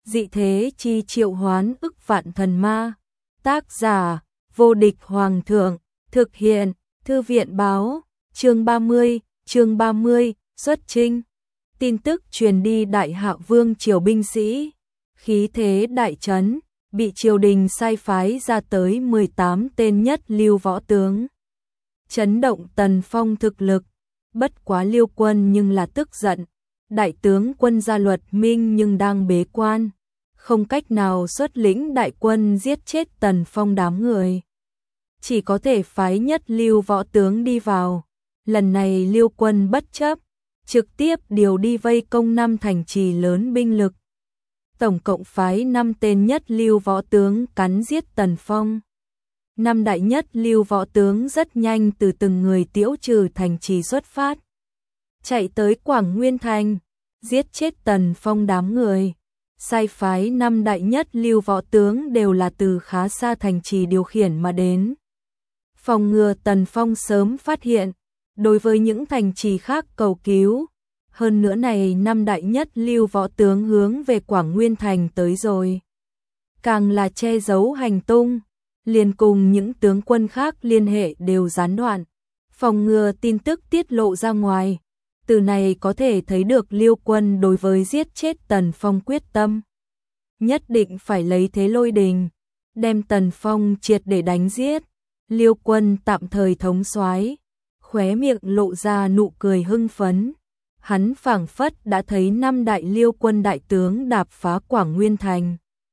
dị thế chi triệu hoán ức vạn thần ma. Tác giả, vô địch hoàng thượng, thực hiện, thư viện báo, chương 30, xuất chinh. Tin tức truyền đi Đại Hạ Vương triều binh sĩ, khí thế đại trấn, bị triều đình sai phái ra tới 18 tên nhất lưu võ tướng. Chấn động Tần Phong thực lực, bất quá Liêu Quân nhưng là tức giận, đại tướng quân Gia Luật Minh nhưng đang bế quan, không cách nào xuất lĩnh đại quân giết chết Tần Phong đám người. Chỉ có thể phái nhất lưu võ tướng đi vào, lần này Liêu Quân bất chấp, trực tiếp điều đi vây công 5 thành trì lớn binh lực. Tổng cộng phái 5 tên nhất lưu võ tướng cắn giết Tần Phong. 5 đại nhất lưu võ tướng rất nhanh từ từng người tiễu trừ thành trì xuất phát, chạy tới Quảng Nguyên Thành, giết chết Tần Phong đám người. Sai phái 5 đại nhất lưu võ tướng đều là từ khá xa thành trì điều khiển mà đến, phòng ngừa Tần Phong sớm phát hiện, đối với những thành trì khác cầu cứu. Hơn nữa này 5 đại nhất lưu võ tướng hướng về Quảng Nguyên Thành tới rồi, càng là che giấu hành tung, liền cùng những tướng quân khác liên hệ đều gián đoạn, phòng ngừa tin tức tiết lộ ra ngoài. Từ này có thể thấy được Liêu Quân đối với giết chết Tần Phong quyết tâm, nhất định phải lấy thế lôi đình, đem Tần Phong triệt để đánh giết. Liêu Quân tạm thời thống soái, khóe miệng lộ ra nụ cười hưng phấn. Hắn phảng phất đã thấy 5 đại Liêu Quân đại tướng đạp phá Quảng Nguyên Thành,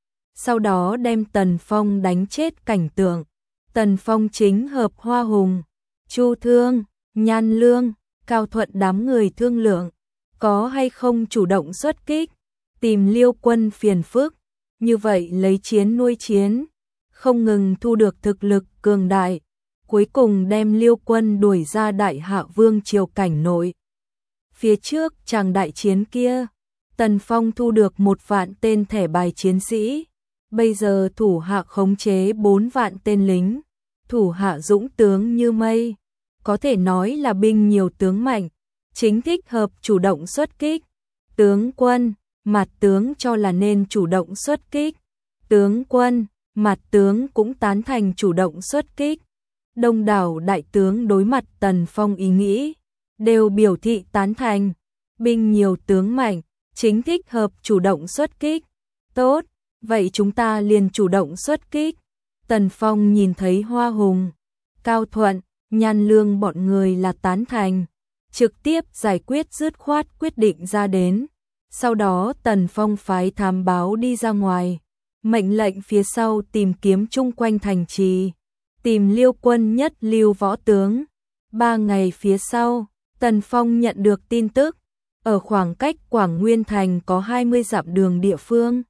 sau đó đem Tần Phong đánh chết cảnh tượng. Tần Phong chính hợp Hoa Hùng, Chu Thương, Nhan Lương, Cao Thuận đám người thương lượng, có hay không chủ động xuất kích, tìm Liêu Quân phiền phức, như vậy lấy chiến nuôi chiến, không ngừng thu được thực lực cường đại, cuối cùng đem Liêu Quân đuổi ra Đại Hạ Vương triều cảnh nội. Phía trước chàng đại chiến kia, Tần Phong thu được 1 vạn tên thẻ bài chiến sĩ, bây giờ thủ hạ khống chế 4 vạn tên lính, thủ hạ dũng tướng như mây, có thể nói là binh nhiều tướng mạnh, chính thích hợp chủ động xuất kích. Tướng quân, mặt tướng cho là nên chủ động xuất kích. Tướng quân, mặt tướng cũng tán thành chủ động xuất kích. Đông đảo đại tướng đối mặt Tần Phong ý nghĩ, đều biểu thị tán thành. Binh nhiều tướng mạnh, chính thích hợp chủ động xuất kích. Tốt, vậy chúng ta liền chủ động xuất kích. Tần Phong nhìn thấy Hoa Hùng, Cao Thuận, Nhan Lương bọn người là tán thành, trực tiếp giải quyết dứt khoát quyết định ra đến. Sau đó Tần Phong phái thám báo đi ra ngoài, mệnh lệnh phía sau tìm kiếm chung quanh thành trì, tìm Liêu Quân nhất lưu võ tướng. 3 ngày phía sau, Tần Phong nhận được tin tức, ở khoảng cách Quảng Nguyên Thành có 20 dặm đường địa phương,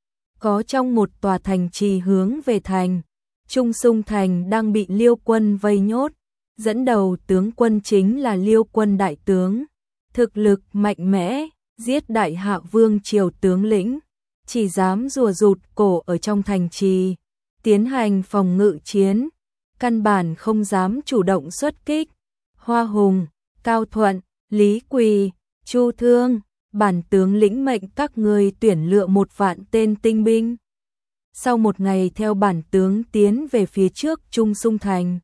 có trong một tòa thành trì hướng về thành, Trung Sung Thành đang bị Liêu Quân vây nhốt, dẫn đầu tướng quân chính là Liêu Quân đại tướng, thực lực mạnh mẽ, giết Đại Hạ Vương triều tướng lĩnh, chỉ dám rùa rụt cổ ở trong thành trì, tiến hành phòng ngự chiến, căn bản không dám chủ động xuất kích. Hoa Hùng, Cao Thuận, Lý Quỳ, Chu Thương, bản tướng lĩnh mệnh các ngươi tuyển lựa 1 vạn tên tinh binh. Sau 1 ngày theo bản tướng tiến về phía trước Trung Sung Thành.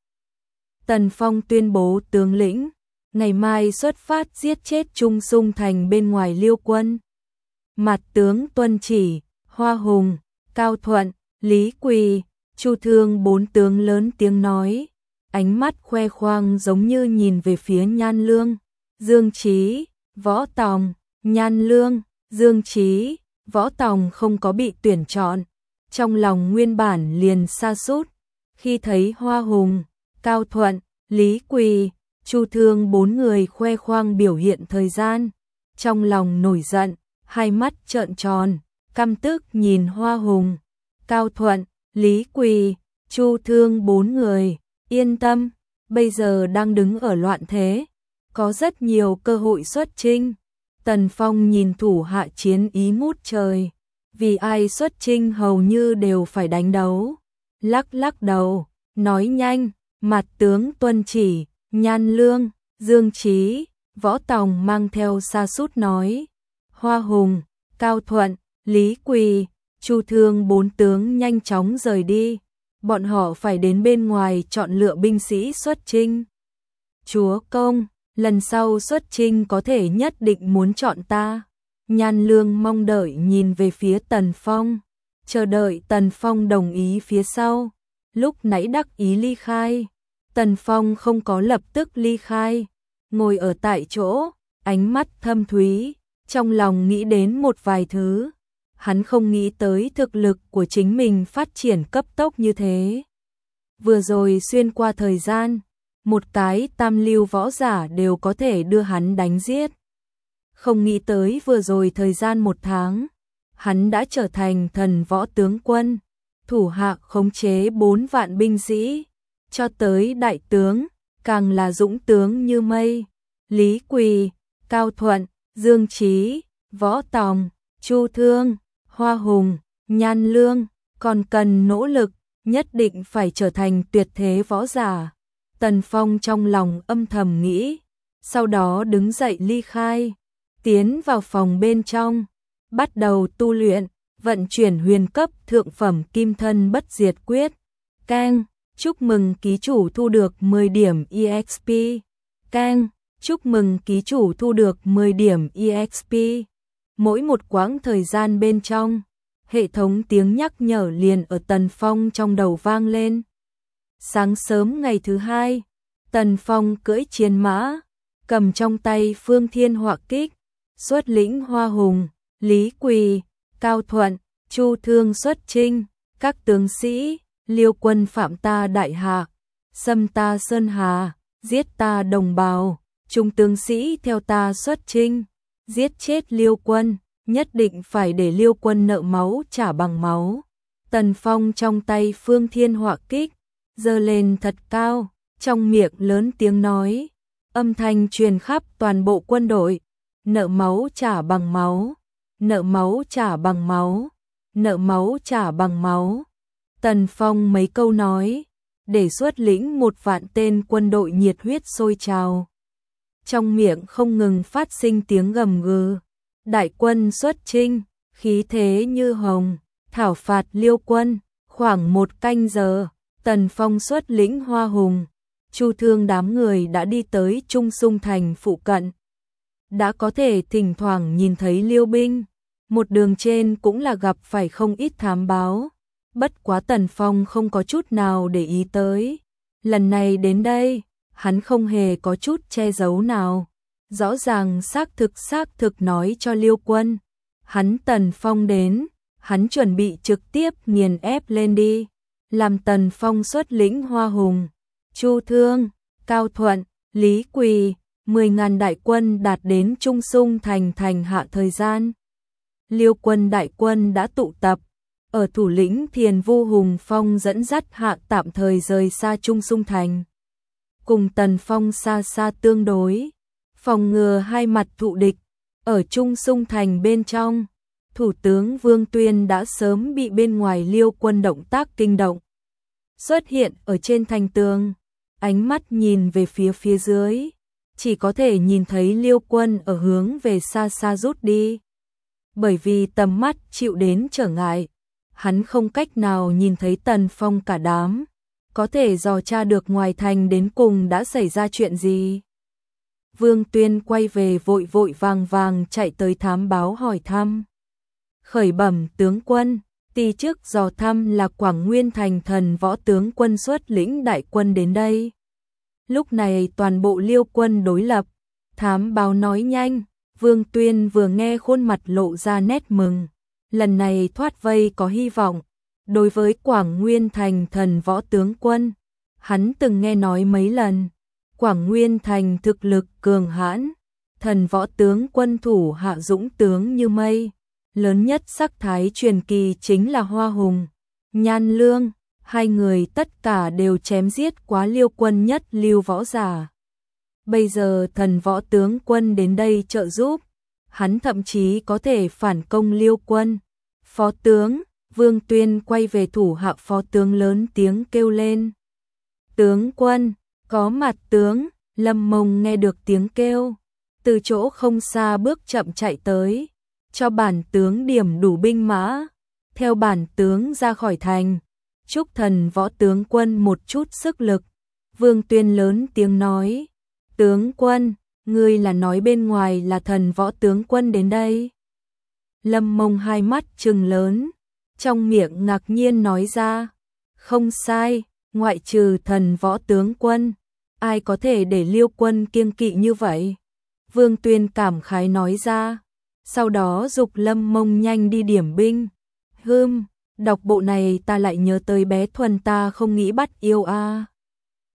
Tần Phong tuyên bố tướng lĩnh, ngày mai xuất phát giết chết Trung Sung Thành bên ngoài Liêu Quân. Mặt tướng tuân chỉ. Hoa Hùng, Cao Thuận, Lý Quỳ, Chu Thương 4 tướng lớn tiếng nói, ánh mắt khoe khoang giống như nhìn về phía Nhan Lương, Dương Chí, Võ Tòng. Nhan Lương, Dương Chí, Võ Tòng không có bị tuyển chọn, trong lòng nguyên bản liền sa sút, khi thấy Hoa Hùng, Cao Thuận, Lý Quỳ, Chu Thương 4 người khoe khoang biểu hiện thời gian, trong lòng nổi giận, hai mắt trợn tròn, căm tức nhìn Hoa Hùng, Cao Thuận, Lý Quỳ, Chu Thương 4 người. Yên tâm, bây giờ đang đứng ở loạn thế, có rất nhiều cơ hội xuất chinh. Tần Phong nhìn thủ hạ chiến ý ngút trời, vì ai xuất chinh hầu như đều phải đánh đấu. Lắc lắc đầu, nói nhanh, mặt tướng tuân chỉ. Nhan Lương, Dương Chí, Võ Tòng mang theo sa sút nói, Hoa Hùng, Cao Thuận, Lý Quỳ, Chu Thương bốn tướng nhanh chóng rời đi. Bọn họ phải đến bên ngoài chọn lựa binh sĩ xuất chinh. Chúa công, lần sau xuất chinh có thể nhất định muốn chọn ta. Nhan Lương mong đợi nhìn về phía Tần Phong, chờ đợi Tần Phong đồng ý phía sau. Lúc nãy đắc ý ly khai, Tần Phong không có lập tức ly khai, ngồi ở tại chỗ, ánh mắt thâm thúy, trong lòng nghĩ đến một vài thứ. Hắn không nghĩ tới thực lực của chính mình phát triển cấp tốc như thế. Vừa rồi xuyên qua thời gian, một cái tam lưu võ giả đều có thể đưa hắn đánh giết. Không nghĩ tới vừa rồi thời gian 1 tháng, hắn đã trở thành thần võ tướng quân, thủ hạ khống chế 4 vạn binh sĩ, cho tới đại tướng, càng là dũng tướng như mây. Lý Quỳ, Cao Thuận, Dương Chí, Võ Tòng, Chu Thương, Hoa Hùng, Nhan Lương, còn cần nỗ lực, nhất định phải trở thành tuyệt thế võ giả. Tần Phong trong lòng âm thầm nghĩ, sau đó đứng dậy ly khai, tiến vào phòng bên trong, bắt đầu tu luyện, vận chuyển huyền cấp thượng phẩm kim thân bất diệt quyết. Keng, chúc mừng ký chủ thu được 10 điểm EXP. Keng, chúc mừng ký chủ thu được 10 điểm EXP. Mỗi một quãng thời gian bên trong, hệ thống tiếng nhắc nhở liền ở Tần Phong trong đầu vang lên. Sáng sớm ngày thứ 2, Tần Phong cưỡi chiến mã, cầm trong tay Phương Thiên Họa Kích, xuất lĩnh Hoa Hùng, Lý Quỳ, Cao Thuận, Chu Thương xuất chinh. Các tướng sĩ, Liêu quân phạm ta đại hạ, xâm ta sơn hà, giết ta đồng bào, chúng tướng sĩ theo ta xuất chinh, giết chết Liêu quân, nhất định phải để Liêu quân nợ máu trả bằng máu. Tần Phong trong tay Phương Thiên Họa Kích, giơ lên thật cao, trong miệng lớn tiếng nói, âm thanh truyền khắp toàn bộ quân đội, nợ máu trả bằng máu, nợ máu trả bằng máu, nợ máu trả bằng máu. Tần Phong mấy câu nói, để xuất lĩnh 1 vạn tên quân đội nhiệt huyết sôi trào. Trong miệng không ngừng phát sinh tiếng gầm gừ. Đại quân xuất chinh, khí thế như hồng, thảo phạt Liêu quân. Khoảng 1 canh giờ, Tần Phong xuất lĩnh Hoa Hùng, Chu Thương đám người đã đi tới Trung Xung thành phụ cận. Đã có thể thỉnh thoảng nhìn thấy Liêu binh, một đường trên cũng là gặp phải không ít thám báo. Bất quá Tần Phong không có chút nào để ý tới. Lần này đến đây, hắn không hề có chút che giấu nào. Rõ ràng xác thực nói cho Liêu quân. Hắn Tần Phong đến, hắn chuẩn bị trực tiếp nghiền ép lên đi. Làm Tần Phong xuất lĩnh Hoa Hùng, Chu Thương, Cao Thuận, Lý Quỳ, 10.000 đại quân đạt đến Trung Xung thành hạ thời gian. Liêu quân đại quân đã tụ tập, ở thủ lĩnh Thiền Vu Hùng Phong dẫn dắt hạ tạm thời rời xa Trung Xung thành. Cùng Tần Phong xa xa tương đối, phòng ngừa hai mặt thụ địch. Ở Trung Xung thành bên trong, Thủ tướng Vương Tuyên đã sớm bị bên ngoài Liêu quân động tác kinh động. Xuất hiện ở trên thành tường, ánh mắt nhìn về phía dưới, chỉ có thể nhìn thấy Liêu quân ở hướng về xa xa rút đi. Bởi vì tầm mắt chịu đến trở ngại, hắn không cách nào nhìn thấy Tần Phong cả đám, có thể dò tra được ngoài thành đến cùng đã xảy ra chuyện gì. Vương Tuyên quay về vội vàng chạy tới thám báo hỏi thăm. Khởi bẩm tướng quân, ti trước dò thăm là Quảng Nguyên thành thần võ tướng quân xuất lĩnh đại quân đến đây. Lúc này toàn bộ Liêu quân đối lập, thám báo nói nhanh. Vương Tuyên vừa nghe khuôn mặt lộ ra nét mừng. Lần này thoát vây có hy vọng. Đối với Quảng Nguyên thành thần võ tướng quân, hắn từng nghe nói mấy lần. Quảng Nguyên thành thực lực cường hãn, thần võ tướng quân thủ hạ dũng tướng như mây. Lớn nhất sắc thái truyền kỳ chính là Hoa Hùng, Nhan Lương, hai người tất cả đều chém giết quá Liêu quân nhất lưu võ giả. Bây giờ thần võ tướng quân đến đây trợ giúp, hắn thậm chí có thể phản công Liêu quân. Phó tướng, Vương Tuyên quay về thủ hạ phó tướng lớn tiếng kêu lên. Tướng quân, có mặt tướng. Lâm Mông nghe được tiếng kêu, từ chỗ không xa bước chậm chạy tới. cho bản tướng điểm đủ binh mã, theo bản tướng ra khỏi thành, chúc thần võ tướng quân một chút sức lực. Vương Tuyên lớn tiếng nói, tướng quân, ngươi là nói bên ngoài là thần võ tướng quân đến đây? Lâm Mông hai mắt trừng lớn, trong miệng ngạc nhiên nói ra, không sai, ngoại trừ thần võ tướng quân, ai có thể để Liêu quân kiêng kỵ như vậy? Vương Tuyên cảm khái nói ra, sau đó giục Lâm Mông nhanh đi điểm binh. Đọc bộ này ta lại nhớ tới bé Thuần ta không nghĩ bắt yêu a.